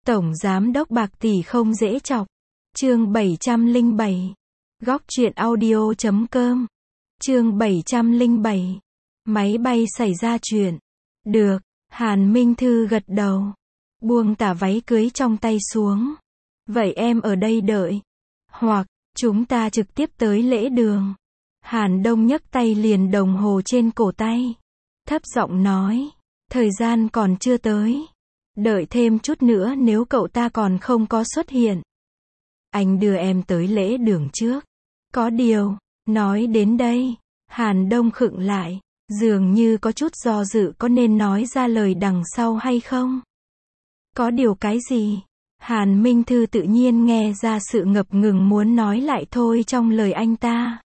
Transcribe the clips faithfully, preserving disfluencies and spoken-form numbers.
Tổng giám đốc bạc tỷ không dễ chọc. Chương bảy trăm lẻ bảy. Góc truyện audio chấm com. Chương bảy trăm lẻ bảy. Máy bay xảy ra chuyện. Được, Hàn Minh Thư gật đầu. Buông tà váy cưới trong tay xuống. Vậy em ở đây đợi. Hoặc, chúng ta trực tiếp tới lễ đường. Hàn Đông nhấc tay liền đồng hồ trên cổ tay. Thấp giọng nói. Thời gian còn chưa tới. Đợi thêm chút nữa nếu cậu ta còn không có xuất hiện. Anh đưa em tới lễ đường trước. Có điều, nói đến đây, Hàn Đông khựng lại, dường như có chút do dự có nên nói ra lời đằng sau hay không. Có điều cái gì? Hàn Minh Thư tự nhiên nghe ra sự ngập ngừng muốn nói lại thôi trong lời anh ta.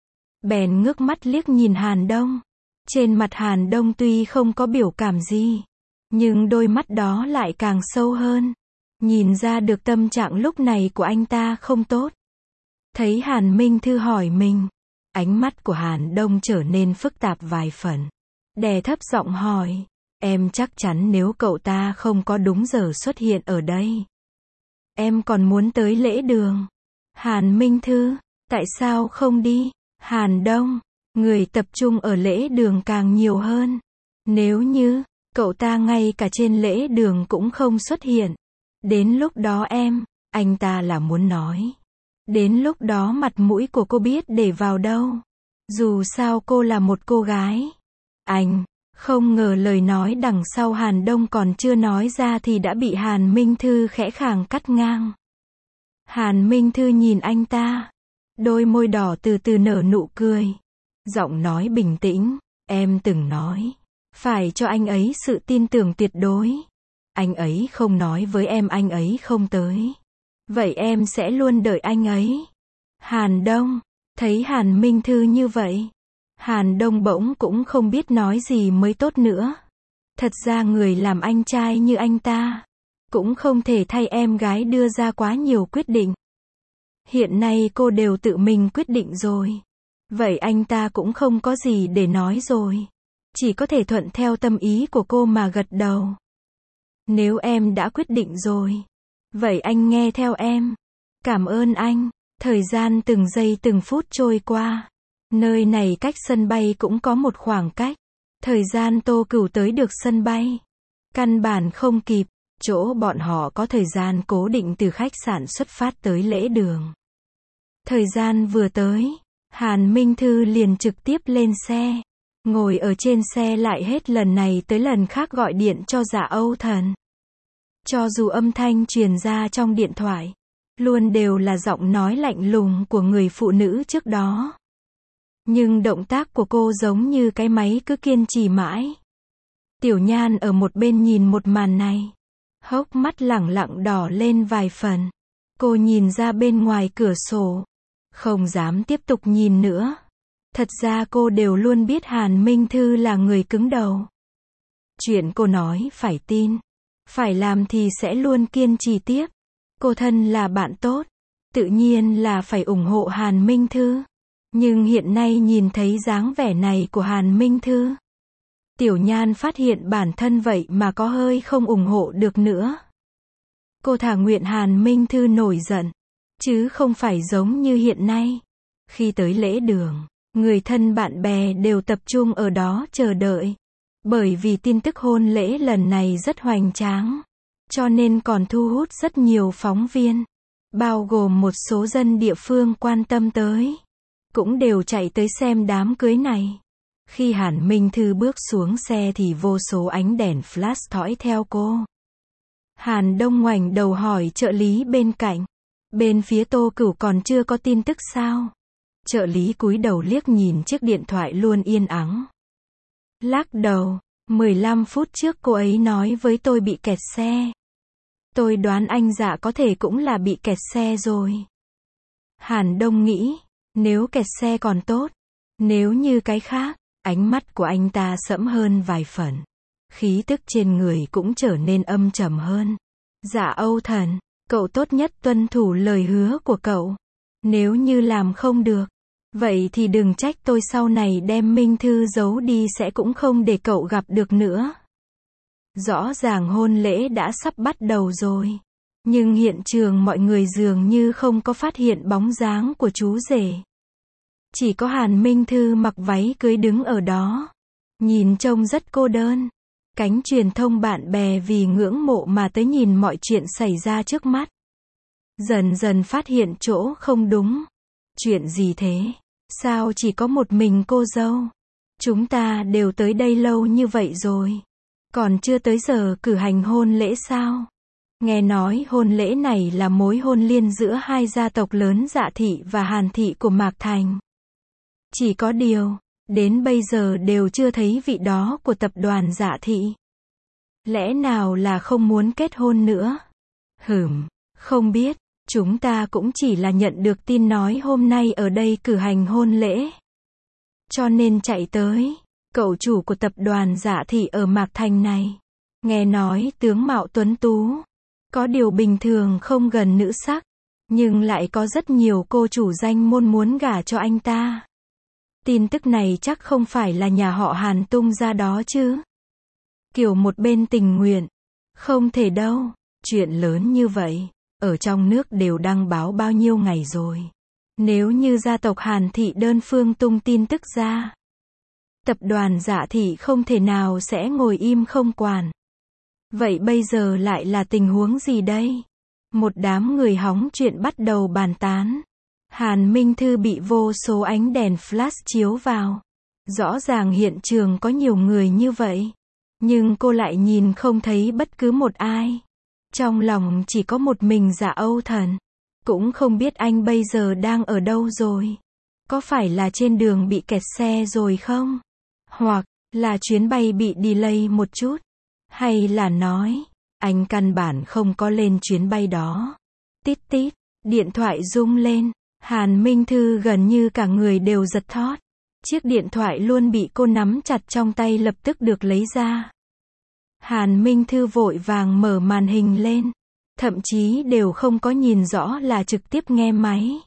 Bèn ngước mắt liếc nhìn Hàn Đông. Trên mặt Hàn Đông tuy không có biểu cảm gì, nhưng đôi mắt đó lại càng sâu hơn. Nhìn ra được tâm trạng lúc này của anh ta không tốt. Thấy Hàn Minh Thư hỏi mình, ánh mắt của Hàn Đông trở nên phức tạp vài phần. Đè thấp giọng hỏi, em chắc chắn nếu cậu ta không có đúng giờ xuất hiện ở đây, em còn muốn tới lễ đường? Hàn Minh Thư, tại sao không đi? Hàn Đông, người tập trung ở lễ đường càng nhiều hơn. Nếu như, cậu ta ngay cả trên lễ đường cũng không xuất hiện, đến lúc đó em, anh ta là muốn nói. Đến lúc đó mặt mũi của cô biết để vào đâu. Dù sao cô là một cô gái. Anh, không ngờ lời nói đằng sau Hàn Đông còn chưa nói ra thì đã bị Hàn Minh Thư khẽ khàng cắt ngang. Hàn Minh Thư nhìn anh ta. Đôi môi đỏ từ từ nở nụ cười. Giọng nói bình tĩnh, em từng nói. Phải cho anh ấy sự tin tưởng tuyệt đối. Anh ấy không nói với em anh ấy không tới. Vậy em sẽ luôn đợi anh ấy. Hàn Đông, thấy Hàn Minh Thư như vậy, Hàn Đông bỗng cũng không biết nói gì mới tốt nữa. Thật ra người làm anh trai như anh ta, cũng không thể thay em gái đưa ra quá nhiều quyết định. Hiện nay cô đều tự mình quyết định rồi. Vậy anh ta cũng không có gì để nói rồi. Chỉ có thể thuận theo tâm ý của cô mà gật đầu. Nếu em đã quyết định rồi, vậy anh nghe theo em. Cảm ơn anh. Thời gian từng giây từng phút trôi qua. Nơi này cách sân bay cũng có một khoảng cách. Thời gian Tô Cửu tới được sân bay, căn bản không kịp. Chỗ bọn họ có thời gian cố định từ khách sạn xuất phát tới lễ đường. Thời gian vừa tới, Hàn Minh Thư liền trực tiếp lên xe. Ngồi ở trên xe lại hết lần này tới lần khác gọi điện cho Dạ Âu Thần. Cho dù âm thanh truyền ra trong điện thoại, luôn đều là giọng nói lạnh lùng của người phụ nữ trước đó. Nhưng động tác của cô giống như cái máy cứ kiên trì mãi. Tiểu Nhan ở một bên nhìn một màn này, hốc mắt lẳng lặng đỏ lên vài phần. Cô nhìn ra bên ngoài cửa sổ, không dám tiếp tục nhìn nữa. Thật ra cô đều luôn biết Hàn Minh Thư là người cứng đầu. Chuyện cô nói phải tin, phải làm thì sẽ luôn kiên trì tiếp. Cô thân là bạn tốt, tự nhiên là phải ủng hộ Hàn Minh Thư. Nhưng hiện nay nhìn thấy dáng vẻ này của Hàn Minh Thư, Tiểu Nhan phát hiện bản thân vậy mà có hơi không ủng hộ được nữa. Cô thà nguyện Hàn Minh Thư nổi giận, chứ không phải giống như hiện nay. Khi tới lễ đường, người thân bạn bè đều tập trung ở đó chờ đợi. Bởi vì tin tức hôn lễ lần này rất hoành tráng, cho nên còn thu hút rất nhiều phóng viên, bao gồm một số dân địa phương quan tâm tới, cũng đều chạy tới xem đám cưới này. Khi Hàn Minh Thư bước xuống xe thì vô số ánh đèn flash dõi theo cô. Hàn Đông ngoảnh đầu hỏi trợ lý bên cạnh, bên phía Tô Cửu còn chưa có tin tức sao? Trợ lý cúi đầu liếc nhìn chiếc điện thoại luôn yên ắng. Lắc đầu, mười lăm phút trước cô ấy nói với tôi bị kẹt xe. Tôi đoán anh Dạ có thể cũng là bị kẹt xe rồi. Hàn Đông nghĩ, nếu kẹt xe còn tốt, nếu như cái khác, ánh mắt của anh ta sẫm hơn vài phần. Khí tức trên người cũng trở nên âm trầm hơn. Dạ Âu Thần, cậu tốt nhất tuân thủ lời hứa của cậu. Nếu như làm không được, vậy thì đừng trách tôi sau này đem Minh Thư giấu đi sẽ cũng không để cậu gặp được nữa. Rõ ràng hôn lễ đã sắp bắt đầu rồi. Nhưng hiện trường mọi người dường như không có phát hiện bóng dáng của chú rể. Chỉ có Hàn Minh Thư mặc váy cưới đứng ở đó. Nhìn trông rất cô đơn. Cánh truyền thông bạn bè vì ngưỡng mộ mà tới nhìn mọi chuyện xảy ra trước mắt. Dần dần phát hiện chỗ không đúng. Chuyện gì thế? Sao chỉ có một mình cô dâu? Chúng ta đều tới đây lâu như vậy rồi. Còn chưa tới giờ cử hành hôn lễ sao? Nghe nói hôn lễ này là mối hôn liên giữa hai gia tộc lớn Dạ Thị và Hàn Thị của Mạc Thành. Chỉ có điều, đến bây giờ đều chưa thấy vị đó của tập đoàn Dạ Thị. Lẽ nào là không muốn kết hôn nữa? Hửm, không biết, chúng ta cũng chỉ là nhận được tin nói hôm nay ở đây cử hành hôn lễ. Cho nên chạy tới. Cậu chủ của tập đoàn Dạ Thị ở Mạc Thành này. Nghe nói tướng mạo tuấn tú. Có điều bình thường không gần nữ sắc. Nhưng lại có rất nhiều cô chủ danh môn muốn gả cho anh ta. Tin tức này chắc không phải là nhà họ Hàn tung ra đó chứ. Kiểu một bên tình nguyện. Không thể đâu. Chuyện lớn như vậy. Ở trong nước đều đăng báo bao nhiêu ngày rồi. Nếu như gia tộc Hàn Thị đơn phương tung tin tức ra. Tập đoàn Dạ Thị không thể nào sẽ ngồi im không quản. Vậy bây giờ lại là tình huống gì đây? Một đám người hóng chuyện bắt đầu bàn tán. Hàn Minh Thư bị vô số ánh đèn flash chiếu vào. Rõ ràng hiện trường có nhiều người như vậy. Nhưng cô lại nhìn không thấy bất cứ một ai. Trong lòng chỉ có một mình Dạ Âu Thần. Cũng không biết anh bây giờ đang ở đâu rồi. Có phải là trên đường bị kẹt xe rồi không? Hoặc là chuyến bay bị delay một chút. Hay là nói, anh căn bản không có lên chuyến bay đó. Tít tít, điện thoại rung lên. Hàn Minh Thư gần như cả người đều giật thót. Chiếc điện thoại luôn bị cô nắm chặt trong tay lập tức được lấy ra. Hàn Minh Thư vội vàng mở màn hình lên. Thậm chí đều không có nhìn rõ là trực tiếp nghe máy.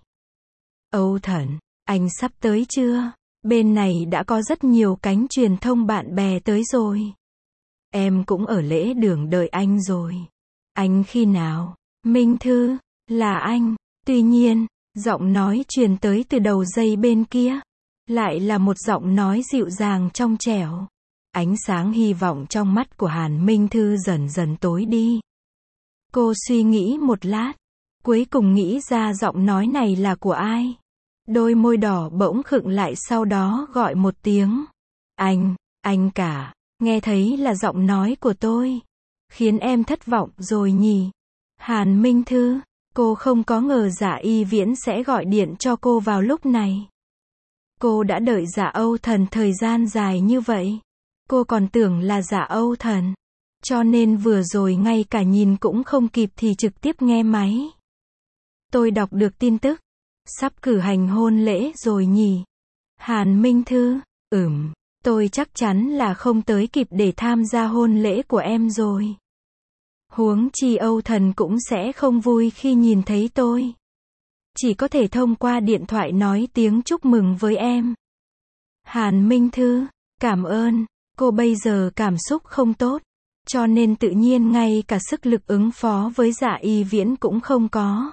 Âu Thần, anh sắp tới chưa? Bên này đã có rất nhiều cánh truyền thông bạn bè tới rồi. Em cũng ở lễ đường đợi anh rồi. Anh khi nào? Minh Thư, là anh. Tuy nhiên, giọng nói truyền tới từ đầu dây bên kia. Lại là một giọng nói dịu dàng trong trẻo. Ánh sáng hy vọng trong mắt của Hàn Minh Thư dần dần tối đi. Cô suy nghĩ một lát. Cuối cùng nghĩ ra giọng nói này là của ai. Đôi môi đỏ bỗng khựng lại sau đó gọi một tiếng. Anh, anh cả, nghe thấy là giọng nói của tôi. Khiến em thất vọng rồi nhỉ. Hàn Minh Thư, cô không có ngờ Dạ Y Viễn sẽ gọi điện cho cô vào lúc này. Cô đã đợi Dạ Âu Thần thời gian dài như vậy. Cô còn tưởng là Dạ Âu Thần. Cho nên vừa rồi ngay cả nhìn cũng không kịp thì trực tiếp nghe máy. Tôi đọc được tin tức. Sắp cử hành hôn lễ rồi nhỉ? Hàn Minh Thư, ừm, tôi chắc chắn là không tới kịp để tham gia hôn lễ của em rồi. Huống chi Âu Thần cũng sẽ không vui khi nhìn thấy tôi. Chỉ có thể thông qua điện thoại nói tiếng chúc mừng với em. Hàn Minh Thư, cảm ơn, cô bây giờ cảm xúc không tốt. Cho nên tự nhiên ngay cả sức lực ứng phó với Dạ Y Viễn cũng không có.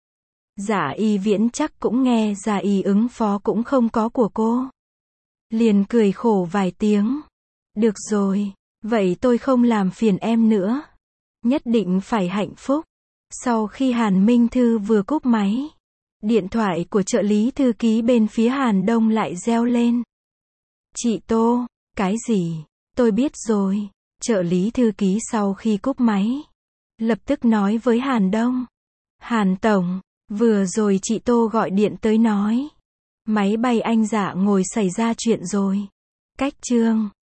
Dạ Y Viễn chắc cũng nghe Dạ Y ứng phó cũng không có của cô. Liền cười khổ vài tiếng. Được rồi, vậy tôi không làm phiền em nữa. Nhất định phải hạnh phúc. Sau khi Hàn Minh Thư vừa cúp máy, điện thoại của trợ lý thư ký bên phía Hàn Đông lại reo lên. Chị Tô, cái gì? Tôi biết rồi. Trợ lý thư ký sau khi cúp máy, lập tức nói với Hàn Đông. Hàn Tổng, vừa rồi chị Tô gọi điện tới nói. Máy bay anh Dạ ngồi xảy ra chuyện rồi. Cách chương